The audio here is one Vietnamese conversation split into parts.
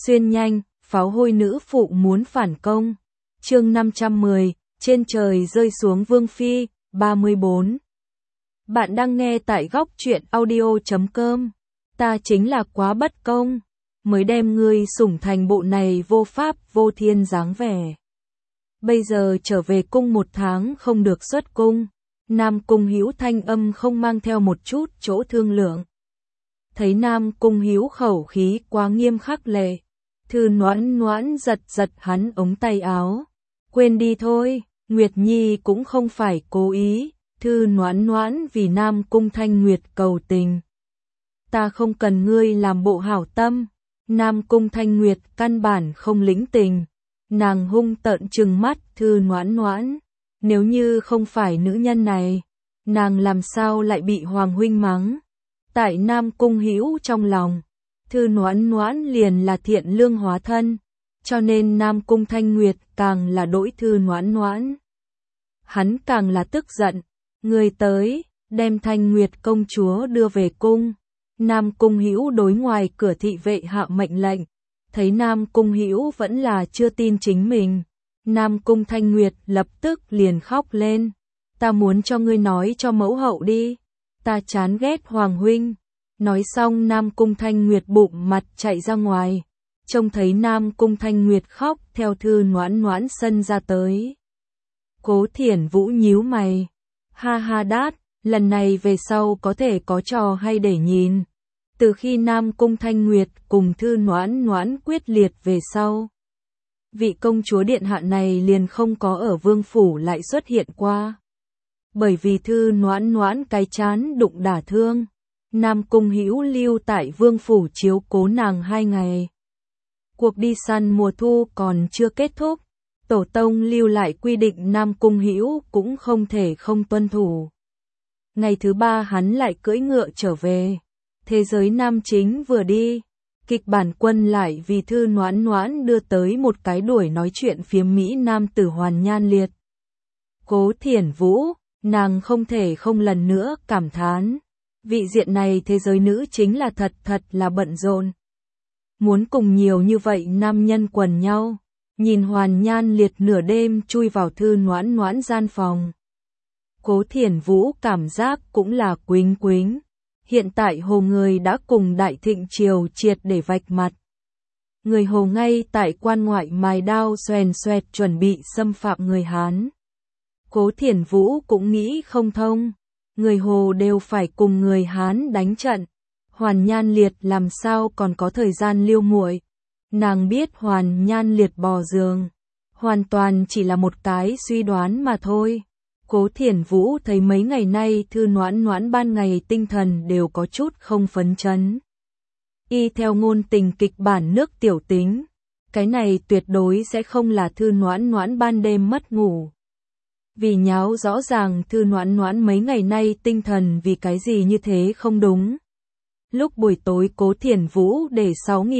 Xuyên nhanh, pháo hôi nữ phụ muốn phản công. Chương 510, trên trời rơi xuống vương phi, 34. Bạn đang nghe tại góc truyện audio.com. Ta chính là quá bất công, mới đem ngươi sủng thành bộ này vô pháp vô thiên dáng vẻ. Bây giờ trở về cung 1 tháng không được xuất cung. Nam Cung Hữu thanh âm không mang theo một chút chỗ thương lượng. Thấy Nam Cung Hữu khẩu khí quá nghiêm khắc lệ, Thư Noãn Noãn giật giật hắn ống tay áo. Quên đi thôi, Nguyệt Nhi cũng không phải cố ý. Thư Noãn Noãn vì Nam Cung Thanh Nguyệt cầu tình. Ta không cần ngươi làm bộ hảo tâm. Nam Cung Thanh Nguyệt căn bản không lĩnh tình. Nàng hung tợn trừng mắt Thư Noãn Noãn. Nếu như không phải nữ nhân này, nàng làm sao lại bị Hoàng huynh mắng? Tại Nam Cung Hữu trong lòng, Thư Noãn Noãn liền là thiện lương hóa thân, cho nên Nam Cung Thanh Nguyệt càng là đỗi Thư Noãn Noãn. Hắn càng là tức giận, người tới, đem Thanh Nguyệt công chúa đưa về cung. Nam Cung Hữu đối ngoài cửa thị vệ hạ mệnh lệnh, thấy Nam Cung Hữu vẫn là chưa tin chính mình. Nam Cung Thanh Nguyệt lập tức liền khóc lên. Ta muốn cho ngươi nói cho mẫu hậu đi. Ta chán ghét Hoàng huynh. Nói xong Nam Cung Thanh Nguyệt bụng mặt chạy ra ngoài. Trông thấy Nam Cung Thanh Nguyệt khóc theo Thư Noãn Noãn sân ra tới. Cố Thiển Vũ nhíu mày. Ha ha đát, lần này về sau có thể có trò hay để nhìn. Từ khi Nam Cung Thanh Nguyệt cùng Thư Noãn Noãn quyết liệt về sau, vị công chúa điện hạ này liền không có ở vương phủ lại xuất hiện qua. Bởi vì Thư Noãn Noãn cái chán đụng đả thương, Nam Cung Hữu lưu tại vương phủ chiếu cố nàng 2 ngày. Cuộc đi săn mùa thu còn chưa kết thúc, tổ tông lưu lại quy định Nam Cung Hữu cũng không thể không tuân thủ. Ngày thứ 3 hắn lại cưỡi ngựa trở về. Thế giới nam chính vừa đi, kịch bản quân lại vì Thư Noãn Noãn đưa tới một cái đuổi nói chuyện phiếm mỹ nam tử Hoàn Nhan Liệt. Cố Thiển Vũ, nàng không thể không lần nữa cảm thán. Vị diện này thế giới nữ chính là thật là bận rộn. Muốn cùng nhiều như vậy nam nhân quần nhau, nhìn Hoàn Nhan Liệt nửa đêm chui vào Thư Noãn Noãn gian phòng. Cố Thiển Vũ cảm giác cũng là quính quính. Hiện tại Hồ người đã cùng Đại Thịnh Triều triệt để vạch mặt. Người Hồ ngay tại quan ngoại mài đao xoèn xoẹt chuẩn bị xâm phạm người Hán. Cố Thiển Vũ cũng nghĩ không thông. Người Hồ đều phải cùng người Hán đánh trận. Hoàn Nhan Liệt làm sao còn có thời gian lưu muội. Nàng biết Hoàn Nhan Liệt bò giường. Hoàn toàn chỉ là một cái suy đoán mà thôi. Cố Thiển Vũ thấy mấy ngày nay Thư Noãn Noãn ban ngày tinh thần đều có chút không phấn chấn. Y theo ngôn tình kịch bản nước tiểu tính, cái này tuyệt đối sẽ không là Thư Noãn Noãn ban đêm mất ngủ. Vì nháo rõ ràng Thư Noãn Noãn mấy ngày nay tinh thần vì cái gì như thế không đúng. Lúc buổi tối Cố Thiển Vũ để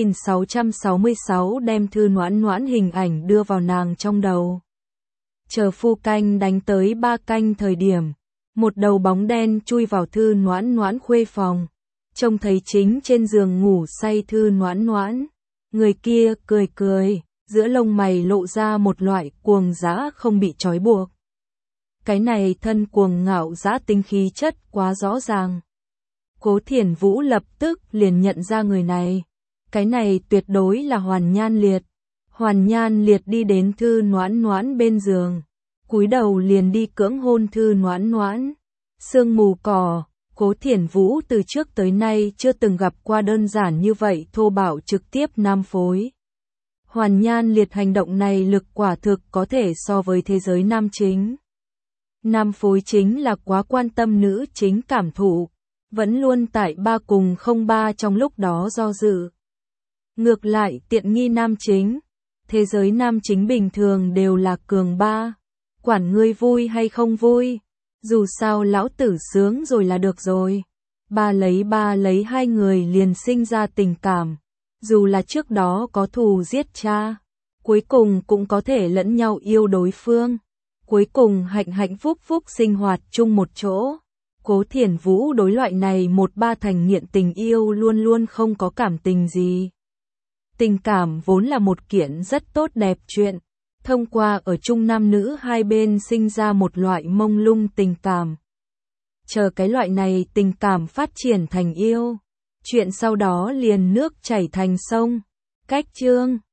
6666 đem Thư Noãn Noãn hình ảnh đưa vào nàng trong đầu. Chờ phu canh đánh tới 3 canh thời điểm, một đầu bóng đen chui vào Thư Noãn Noãn khuê phòng, trông thấy chính trên giường ngủ say Thư Noãn Noãn. Người kia cười cười, giữa lông mày lộ ra một loại cuồng dã không bị trói buộc. Cái này thân cuồng ngạo dã tinh khí chất quá rõ ràng. Cố Thiển Vũ lập tức liền nhận ra người này. Cái này tuyệt đối là Hoàn Nhan Liệt. Hoàn Nhan Liệt đi đến Thư Noãn Noãn bên giường, cúi đầu liền đi cưỡng hôn Thư Noãn Noãn. Sương mù cỏ, Cố Thiển Vũ từ trước tới nay chưa từng gặp qua đơn giản như vậy thô bạo trực tiếp nam phối. Hoàn Nhan Liệt hành động này lực quả thực có thể so với thế giới nam chính. Nam phối chính là quá quan tâm nữ chính cảm thụ, vẫn luôn tại 3 cùng 03 trong lúc đó do dự. Ngược lại tiện nghi nam chính, thế giới nam chính bình thường đều là cường 3, quản ngươi vui hay không vui, dù sao lão tử sướng rồi là được rồi. Ba lấy 2 người liền sinh ra tình cảm, dù là trước đó có thù giết cha, cuối cùng cũng có thể lẫn nhau yêu đối phương, cuối cùng hạnh phúc sinh hoạt chung một chỗ. Cố Thiển Vũ đối loại này 1-3 thành nghiện tình yêu luôn luôn không có cảm tình gì. Tình cảm vốn là một kiện rất tốt đẹp chuyện. Thông qua ở chung nam nữ hai bên sinh ra một loại mông lung tình cảm. Chờ cái loại này tình cảm phát triển thành yêu. Chuyện sau đó liền nước chảy thành sông. Cách chương